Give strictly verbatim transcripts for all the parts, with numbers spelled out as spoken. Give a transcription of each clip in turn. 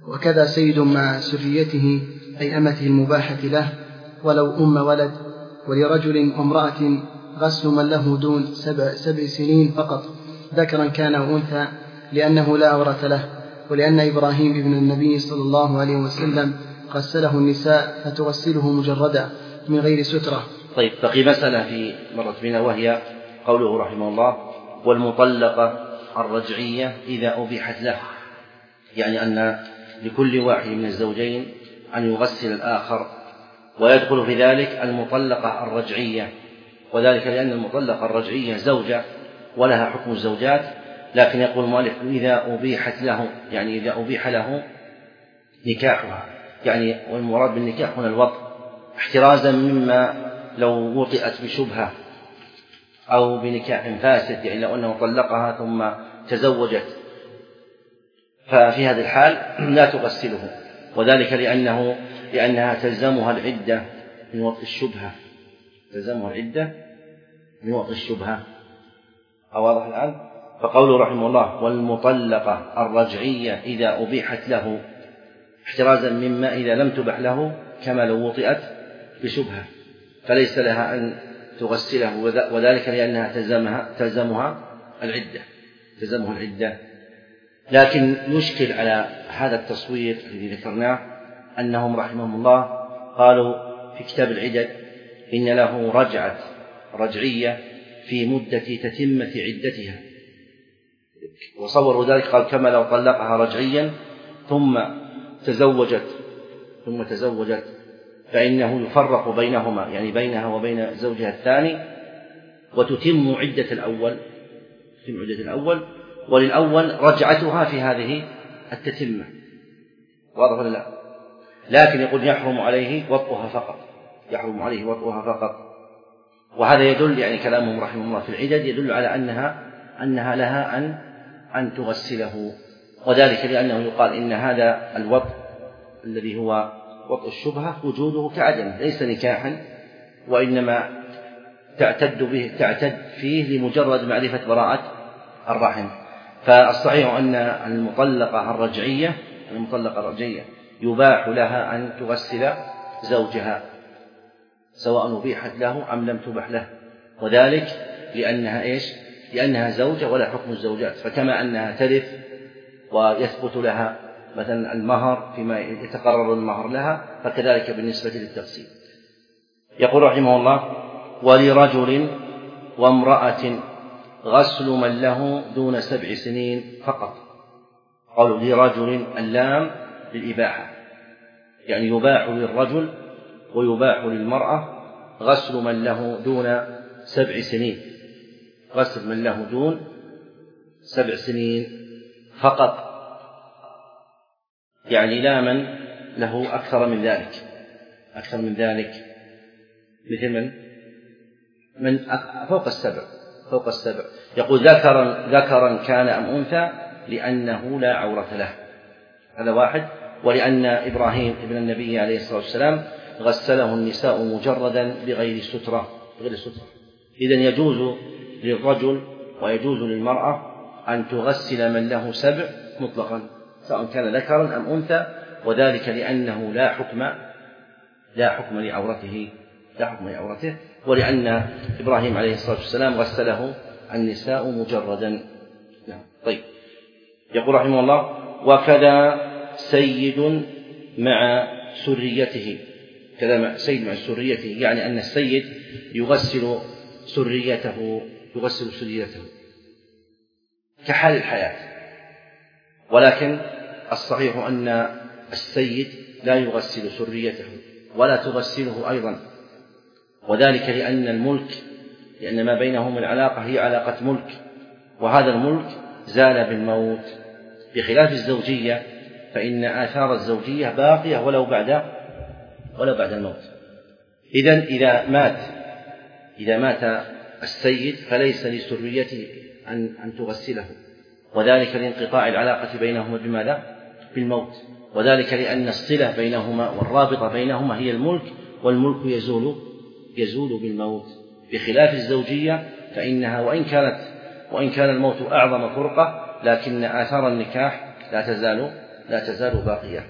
وكذا سيد مع سريته أي أمته المباحة له ولو أم ولد. ولرجل وامرأة غسل من له دون سبع, سبع سنين فقط ذكرا كان أو أنثى لأنه لا عورة له. ولأن إبراهيم ابن النبي صلى الله عليه وسلم غسله النساء فتغسله مجردا من غير سترة. طيب، بقي مسألة في مرت بنا وهي قوله رحمه الله: والمطلقة الرجعية إذا أبيحت له، يعني أن لكل واحد من الزوجين أن يغسل الآخر، ويدخل في ذلك المطلقة الرجعية، وذلك لأن المطلقة الرجعية زوجة ولها حكم الزوجات، لكن يقول المؤلف إذا أبيحت له، يعني إذا أبيح له نكاحها، يعني والمراد بالنكاح هنا الوطء، احترازا مما لو وطئت بشبهة أو بنكاح فاسد، يعني لو أنه طلقها ثم تزوجت، ففي هذه الحال لا تغسله، وذلك لأنه لأنها تلزمها العدة من وطء الشبهة، تلزمها العدة من وطء الشبهة. واضح الآن؟ فقوله رحمه الله: والمطلقة الرجعية إذا أبيحت له، احترازا مما إذا لم تبح له كما لو وطئت بشبهة، فليس لها أن تغسله، وذلك لأنها تلزمها, تلزمها العدة تلزمها العدة. لكن يشكل على هذا التصوير الذي ذكرناه أنهم رحمهم الله قالوا في كتاب العدد إن له رجعة رجعية في مدة تتمة عدتها، وصوروا ذلك قال كما لو طلقها رجعيا ثم تزوجت ثم تزوجت فإنه يفرق بينهما، يعني بينها وبين زوجها الثاني، وتتم عدة الأول تتم عدة الأول وللأول رجعتها في هذه التتمة. واضح ولا لا؟ لكن يقول يحرم عليه وطئها فقط، يحرم عليه وطئها فقط. وهذا يدل، يعني كلامهم رحمه الله في العدد يدل على أنها أنها لها أن أن تغسله، وذلك لأنه يقال إن هذا الوطء الذي هو وطء الشبهة وجوده كعدم، ليس نكاحا، وإنما تعتد به تعتد فيه لمجرد معرفة براءة الرحم. فالصحيح أن المطلقة الرجعية المطلقة الرجعية يباح لها أن تغسل زوجها سواء أبيحت له أم لم تبح له، وذلك لأنها إيش؟ لأنها زوجة ولا حكم الزوجات، فكما أنها ترث ويثبت لها مثلا المهر فيما يتقرر المهر لها، فكذلك بالنسبة للتغسيل. يقول رحمه الله: ولرجل وامرأة غسل من له دون سبع سنين فقط. قالوا لرجل اللام للإباحة، يعني يباح للرجل ويباح للمرأة غسل من له دون سبع سنين، غسل من له دون سبع سنين فقط، يعني لا من له أكثر من ذلك أكثر من ذلك مثل من من فوق السبع فوق السبع يقول ذكرا ذكرا كان أم أنثى لأنه لا عورة له، هذا واحد. ولأن إبراهيم ابن النبي عليه الصلاة والسلام غسله النساء مجردا بغير سترة بغير سترة إذن يجوز للرجل ويجوز للمرأة أن تغسل من له سبع مطلقا سواء كان ذكرا أم أنثى، وذلك لأنه لا حكم لا حكم لعورته لا حكم لعورته ولأن إبراهيم عليه الصلاة والسلام غسله النساء مجردا. طيب، يقول رحمه الله: وكذا سيد مع سريته، كذا سيد مع سريته، يعني أن السيد يغسل سريته يغسل سريته كحال الحياة، ولكن الصحيح أن السيد لا يغسل سريته ولا تغسله أيضا، وذلك لأن الملك لأن ما بينهم العلاقة هي علاقة ملك، وهذا الملك زال بالموت، بخلاف الزوجية فإن آثار الزوجية باقية ولو بعد ولو بعد الموت. إذن إذا مات إذا مات السيد فليس لسريته أن أن تغسله، وذلك لانقطاع العلاقة بينهما بماذا؟ بالموت، وذلك لأن الصلة بينهما والرابطة بينهما هي الملك، والملك يزول يزول بالموت، بخلاف الزوجية فإنها وإن كانت وإن كان الموت أعظم فرقة، لكن آثار النكاح لا تزال لا تزال باقية.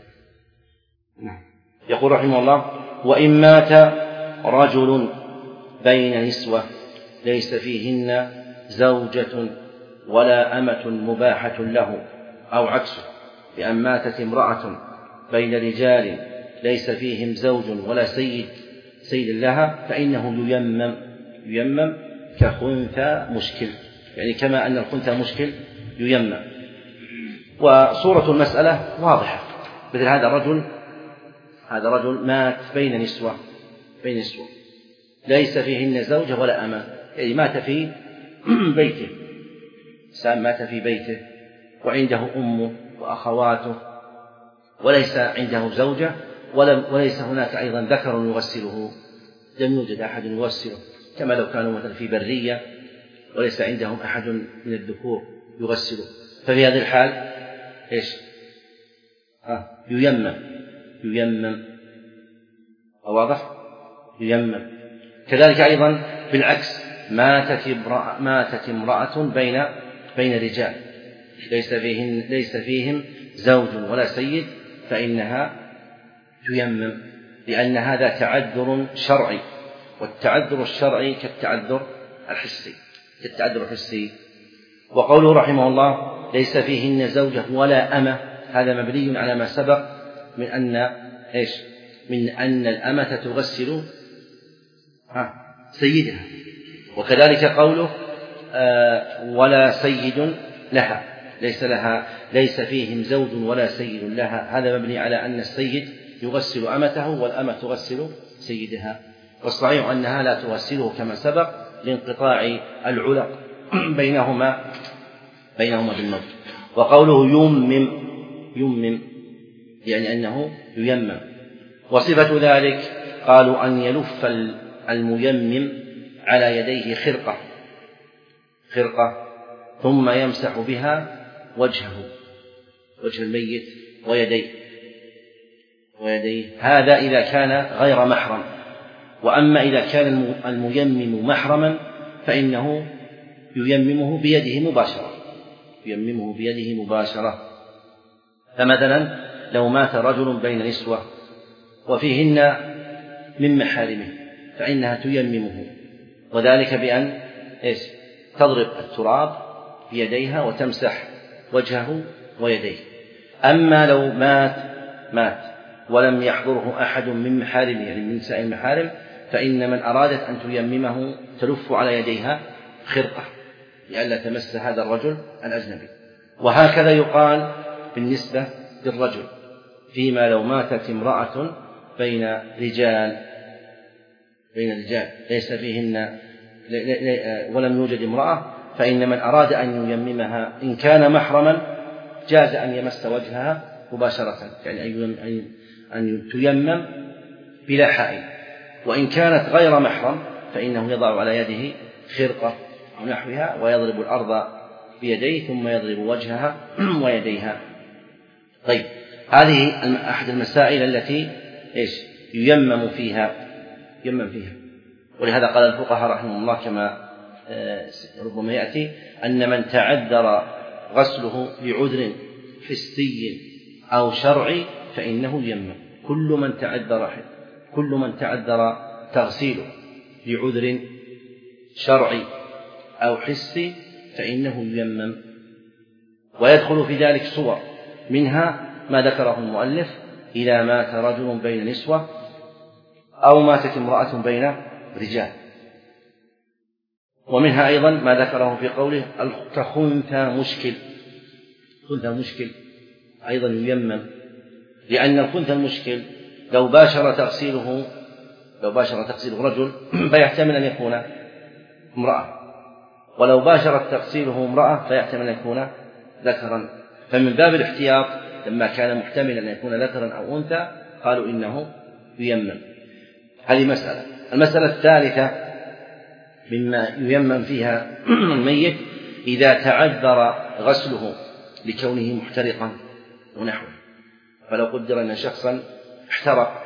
يقول رحمه الله: وإن مات رجل بين نسوة ليس فيهن زوجة ولا أمة مباحة له، أو عكسه، بأن ماتت امرأة بين رجال ليس فيهم زوج ولا سيد سيد لها، فإنه ييمم ييمم كخنثى مشكل، يعني كما أن الخنثى مشكل ييمم. وصورة المسألة واضحة. مثل هذا الرجل هذا رجل مات بين نسوة بين نسوة ليس فيهن زوجة ولا أمة، يعني مات في بيته، إنسان مات في بيته وعنده أمه وأخواته وليس عنده زوجة، وليس هناك أيضا ذكر يغسله، لم يوجد أحد يغسله، كما لو كانوا مثلا في برية وليس عندهم أحد من الذكور يغسله، ففي هذه الحال إيش؟ آه ييمم ييمم واضح؟ ييمم. كذلك أيضا بالعكس، ماتت امرأة ماتت امرأة بين بين رجال ليس فيهن ليس فيهم زوج ولا سيد، فإنها تيمم، لأن هذا تعذر شرعي، والتعذر الشرعي كالتعذر الحسي كالتعذر الحسي. وقوله رحمه الله: ليس فيهن زوجة ولا أمة، هذا مبني على ما سبق من أن إيش؟ من أن الأمة تغسل سيدها. وكذلك قوله آه ولا سيد لها، ليس لها ليس فيهم زوج ولا سيد لها، هذا مبني على أن السيد يغسل أمته والأمة تغسل سيدها. والصحيح أنها لا تغسله كما سبق لانقطاع العلق بينهما بينهما بالموت. وقوله يمم يمم يعني أنه ييمم. وصفة ذلك قالوا أن يلف الميمم على يديه خرقة خرقة ثم يمسح بها وجهه وجه الميت ويديه ويديه هذا إذا كان غير محرم. وأما إذا كان الميمم محرما فإنه ييممه بيده مباشرة ييممه بيده مباشرة. فمثلا لو مات رجل بين نسوة وفيهن من محارمه فإنها تيممه، وذلك بأن إيش؟ تضرب التراب بيديها وتمسح وجهه ويديه. أما لو مات مات ولم يحضره أحد من محارمه يعني من نساء المحارم، فإن من أرادت أن تيممه تلف على يديها خرقة لئلا تمس هذا الرجل الأجنبي. وهكذا يقال بالنسبة للرجل فيما لو ماتت امرأة بين رجال بين رجال ليس فيهن ولم يوجد امرأة، فإن من أراد أن ييممها إن كان محرما جاز أن يمس وجهها مباشرة، يعني أن تيمم بلا حائل. وإن كانت غير محرم فإنه يضع على يده خرقة أو نحوها ويضرب الأرض بيديه ثم يضرب وجهها ويديها. طيب، هذه أحد المسائل التي إيش؟ ييمم فيها ييمم فيها ولهذا قال الفقهاء رحمهم الله كما ربما يأتي أن من تعذر غسله لعذر حسي أو شرعي فإنه ييمم. كل من تعذر كل من تعذر تغسيله لعذر شرعي أو حسي فإنه ييمم. ويدخل في ذلك صور، منها ما ذكره المؤلف: إذا مات رجل بين نسوة أو ماتت امرأة بين رجال. ومنها أيضا ما ذكره في قوله كخنثى مشكل خنثى مشكل أيضا ييمم، لأن الخنثى المشكل لو باشر تغسيله لو باشر تغسيله رجل فيحتمل أن يكون امرأة، ولو باشرت تغسيله امرأة فيحتمل أن يكون ذكرا. فمن باب الاحتياط لما كان محتملا أن يكون ذكرا أو أنثى قالوا إنه ييمم. هذه مسألة. المسألة الثالثة مما ييمم فيها الميت إذا تعذر غسله لكونه محترقا ونحوه. فلو قدر أن شخصا احترق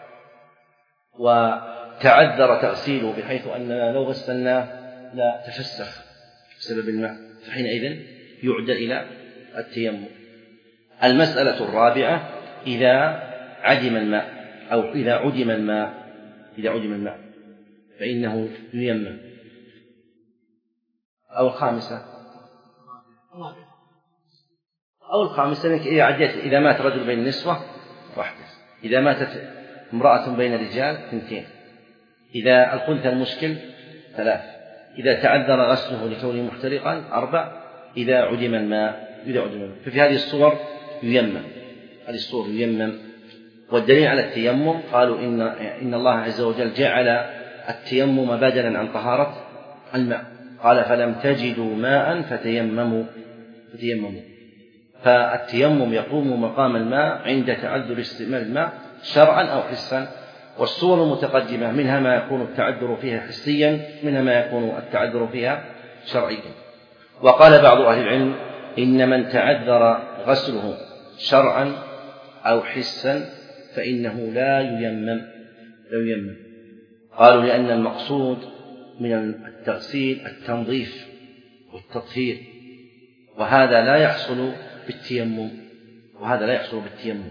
وتعذر تغسيله بحيث أننا لو غسلناه لا تفسخ بسبب الماء، فحينئذ يعدى إلى التيمم. المسألة الرابعة إذا عدم الماء أو إذا عدم الماء إذا عدم الماء فإنه ييمم. أو الخامسة أو الخامسة إذا مات رجل بين النسوة واحدة، إذا ماتت امرأة بين الرجال اثنتين، إذا الخنثى المشكل ثلاث، إذا تعذر غسله لكونه محترقا أربع، إذا عدم الماء إذا عدم الماء. ففي هذه الصور ييمم، هذه الصور ييمم. والدليل على التيمم قالوا إن إن الله عز وجل جعل التيمم بدلا عن طهارة الماء، قال فلم تجدوا ماء فتيمموا فتيمموا فالتيمم يقوم مقام الماء عند تعذر استعمال الماء شرعا أو حسا. والصور المتقدمة منها ما يكون التعذر فيها حسيا، منها ما يكون التعذر فيها شرعيا. وقال بعض أهل العلم إن من تعذر غسله شرعا أو حسا فإنه لا ييمم لا ييمم قالوا لأن المقصود من التغسيل التنظيف والتطهير، وهذا لا يحصل بالتيمم وهذا لا يحصل بالتيمم.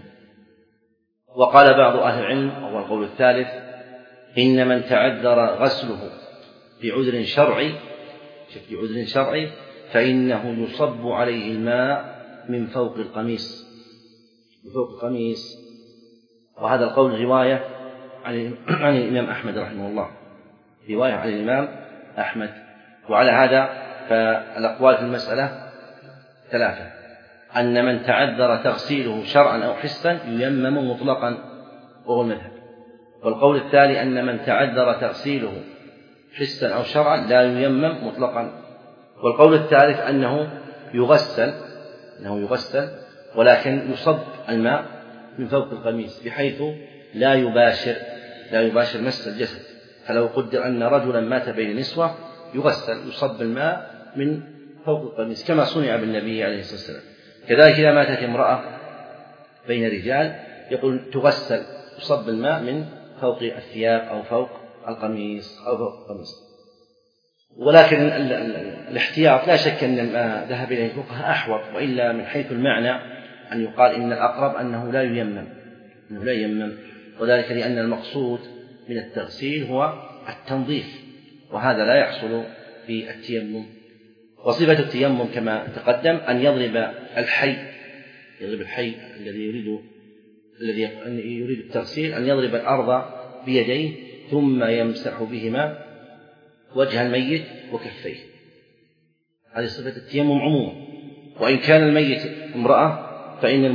وقال بعض أهل العلم وهو القول الثالث إن من تعذر غسله بعذر شرعي بعذر شرعي فإنه يصب عليه الماء من فوق القميص من فوق القميص وهذا القول رواية عن الإمام أحمد رحمه الله، رواية عن الإمام أحمد. وعلى هذا فالأقوال في المسألة ثلاثة: أن من تعذر تغسيله شرعا أو حسا ييمم مطلقا وهو المذهب، والقول الثاني أن من تعذر تغسيله حسا أو شرعا لا ييمم مطلقا، والقول الثالث أنه يغسل أنه يغسل ولكن يصب الماء من فوق القميص بحيث لا يباشر لا يباشر مس الجسد. فلو قدر أن رجلا مات بين نسوة يغسل يصب الماء من فوق القميص كما صنع بالنبي عليه الصلاة والسلام. كذلك إذا ماتت امرأة بين رجال يقول تغسل يصب الماء من فوق الثياب أو فوق القميص أو فوق القميص. ولكن الاحتياط لا شك أن ما ذهب إليه الفقهاء أحوط، وإلا من حيث المعنى أن يقال إن الأقرب أنه لا ييمم أنه لا ييمم وذلك لأن المقصود من التغسيل هو التنظيف، وهذا لا يحصل في التيمم. وصفة التيمم كما تقدم أن يضرب الحي يضرب الحي الذي يريد الذي يريد التغسيل أن يضرب الأرض بيديه ثم يمسح بهما وجه الميت وكفيه. هذه صفة التيمم عموما. وإن كان الميت امرأة فإن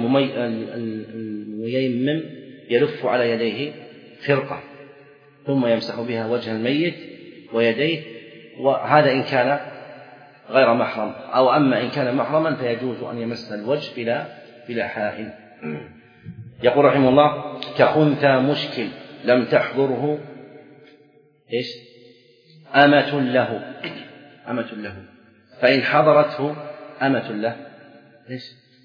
الميمم يلف على يديه خرقة ثم يمسح بها وجه الميت ويديه، وهذا إن كان غير محرم، أو أما إن كان محرما فيجوز أن يمس الوجه بلا بلا حائل. يقول رحمه الله: كخنثى مشكل لم تحضره إيش أمة له أمة له فإن حضرته أمة له إيش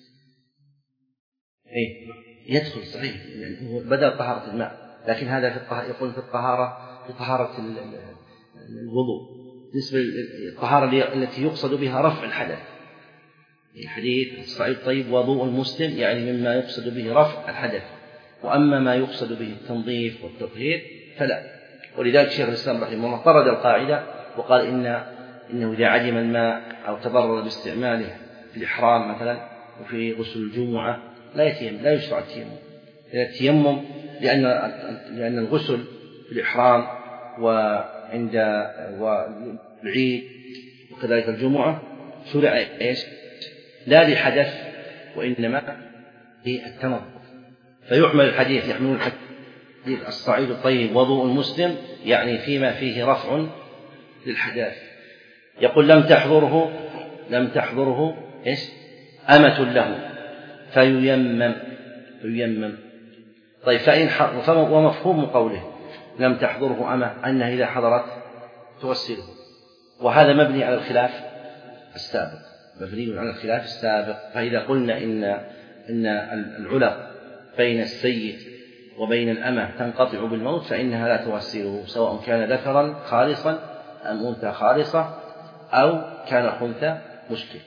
إيه يدخل صحيح يعني هو بدل طهارة الماء، لكن هذا في الطهارة يقول في الطهارة في طهارة الوضوء بالنسبة للطهارة التي يقصد بها رفع الحدث. الحديث الصعيد طيب وضوء المسلم يعني مما يقصد به رفع الحدث، وأما ما يقصد به التنظيف والتطهير فلا. ولذلك شيخ الإسلام رحمه الله طرد القاعدة وقال إن إنه إذا عدم الماء أو تضرر باستعماله في الإحرام مثلا وفي غسل الجمعة لا يتيمم لا يشرع التيمم. التيمم لأن لأن الغسل في الإحرام وعند والعيد وكذلك الجمعة شرع إيش لا لحدث وإنما للتنظف. فيحمل الحديث يحملون الحديث الصعيد الطيب وضوء المسلم يعني فيما فيه رفع للحدث. يقول لم تحضره لم تحضره إيش أمة له فييمم فييمم طيب فإن حضر ومفهوم قوله لم تحضره أمة أنها إذا حضرت تغسله، وهذا مبني على الخلاف السابق مبني على الخلاف السابق. فإذا قلنا إن إن العلق بين السيد وبين الأمة تنقطع بالموت فإنها لا تغسله سواء كان ذكرا خالصا أم أنثى خالصة أو كان خنثى مشكل.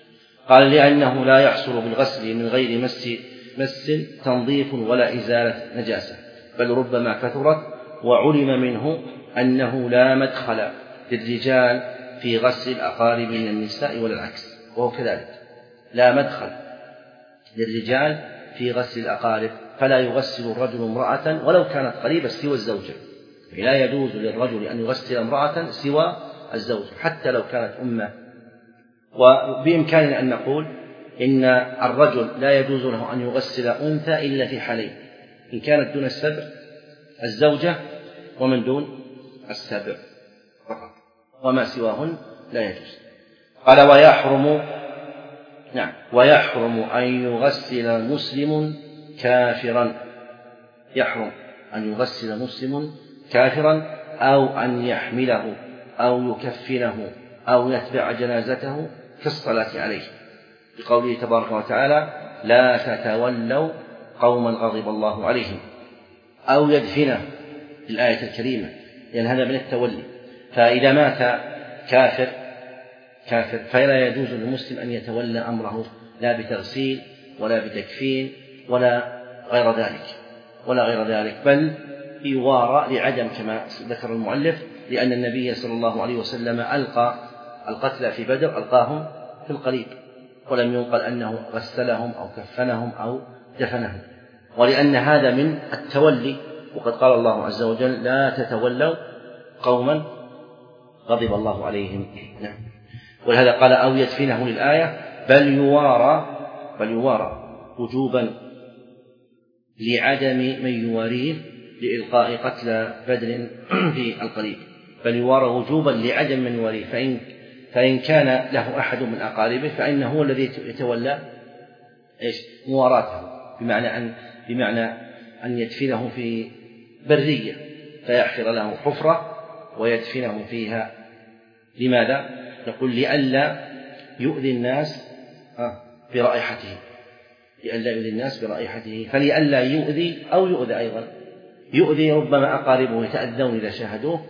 قال لأنه لا يحصل بالغسل من غير مس مس تنظيف ولا إزالة نجاسة، بل ربما كثرت، وعلم منه أنه لا مدخل للرجال في غسل الأقارب من النساء ولا العكس، وهو كذلك، لا مدخل للرجال في غسل الأقارب، فلا يغسل الرجل امرأة ولو كانت قريبة سوى الزوجة، لا يجوز للرجل أن يغسل امرأة سوى الزوجة حتى لو كانت أمه. وبإمكاننا أن نقول إن الرجل لا يجوز له أن يغسل أنثى إلا في حالين: إن كانت دون السبع الزوجة، ومن دون السبع فقط، وما سواهن لا يجوز. قال ويحرم نعم ويحرم أن يغسل مسلم كافرا، يحرم أن يغسل مسلم كافرا أو أن يحمله أو يكفنه أو يتبع جنازته في الصلاة عليه، بقوله تبارك وتعالى: لا تتولوا قوما غضب الله عليهم، أو يدفنه في الآية الكريمة، لأن هذا من التولي. فإذا مات كافر كافر فلا يجوز للمسلم أن يتولى أمره، لا بتغسيل ولا بتكفين ولا غير ذلك ولا غير ذلك بل يوارى لعدم، كما ذكر المؤلف، لأن النبي صلى الله عليه وسلم ألقى القتلى في بدر ألقاهم في القليب، ولم ينقل أنه غسلهم أو كفنهم أو دفنهم، ولأن هذا من التولي، وقد قال الله عز وجل: لا تتولوا قوما غضب الله عليهم. نعم. ولهذا قال: أو يدفنه للآية، بل يوارى بل يوارى وجوبا لعدم من يواريه لإلقاء قتلى بدر في القليب، بل يوارى وجوبا لعدم من يواريه، فإن فإن كان له أحد من أقاربه فإنه هو الذي يتولى إيش مواراته، بمعنى أن بمعنى أن يدفنه في برية فيحفر له حفرة ويدفنه فيها. لماذا؟ نقول: لئلا يؤذي الناس برائحته لئلا يؤذي الناس برائحته فلئلا يؤذي أو يؤذى أيضا، يؤذي ربما أقاربه يتأذون إذا شاهدوه،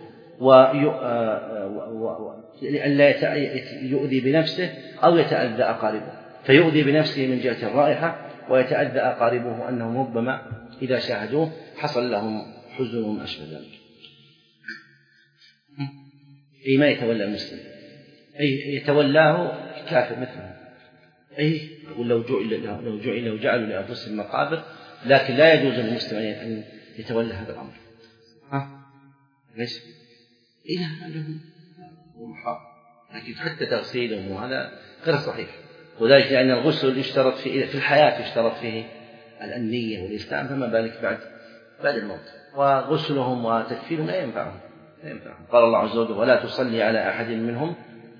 ولئلا يؤذي بنفسه أو يتأذى أقاربه، فيؤذي بنفسه من جهة الرائحة، ويتأذى أقاربه أنهم ربما إذا شاهدوه حصل لهم حزن وما أشبه ذلك. أي ما يتولى المسلم، أي يتولاه كافر مثله، أي لو جعل لو جعل لو جعلوا لأنفسهم مقابر، لكن لا يجوز للمسلم أن يتولى هذا الأمر. ها ليش؟ إيه عندهم محرم، لكن حتى تغسيلهم وهذا غير صحيح، وذلك لأن الغسل يشترط في في الحياة يشترط فيه النية والإسلام، فما بالك بعد بعد الموت. وغسلهم وتكفيرهم لا ينفعهم لا ينفعهم. قال الله عز وجل: ولا تصلي على أحد منهم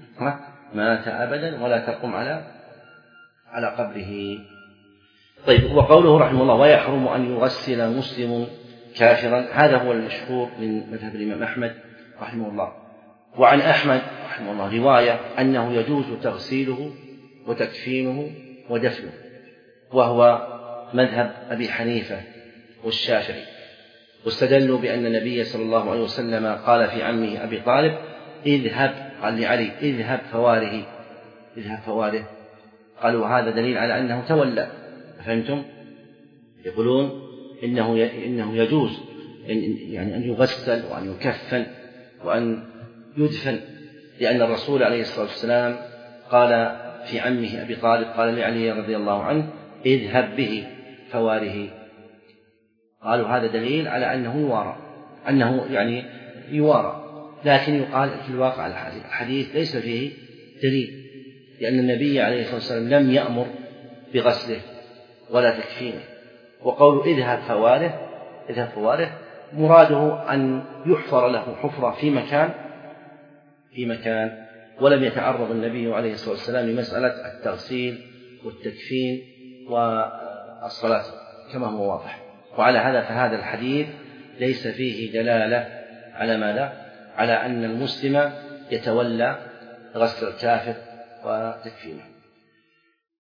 مات أبدا ولا تقم على على قبره. طيب، وقوله رحمه الله: ويحرم أن يغسل مسلم كافرا، هذا هو المشهور من مذهب الإمام أحمد رحمه الله. وعن أحمد رحمه الله رواية أنه يجوز تغسيله وتكفينه ودفنه، وهو مذهب أبي حنيفة والشافعي، واستدلوا بأن النبي صلى الله عليه وسلم قال في عمه أبي طالب: اذهب، قال لعلي: اذهب فواره اذهب فواره قالوا هذا دليل على أنه تولى. فهمتم؟ يقولون إنه إنه يجوز يعني أن يغسل وأن يكفن وأن يدفن، لأن الرسول عليه الصلاة والسلام قال في عمه أبي طالب، قال لعلي رضي الله عنه: اذهب به فواره. قالوا هذا دليل على أنه يوارى أنه يعني يوارى لكن يقال في الواقع الحديث ليس فيه دليل، لأن النبي عليه الصلاة والسلام لم يأمر بغسله ولا تكفينه. وقول اذهب فواره اذهب فواره مراده أن يحفر له حفرة في مكان في مكان ولم يتعرض النبي عليه الصلاة والسلام لمسألة التغسيل والتكفين والصلاة كما هو واضح. وعلى هذا فهذا الحديث ليس فيه دلالة على ماذا؟ على أن المسلم يتولى غسل الكافر وتكفينه.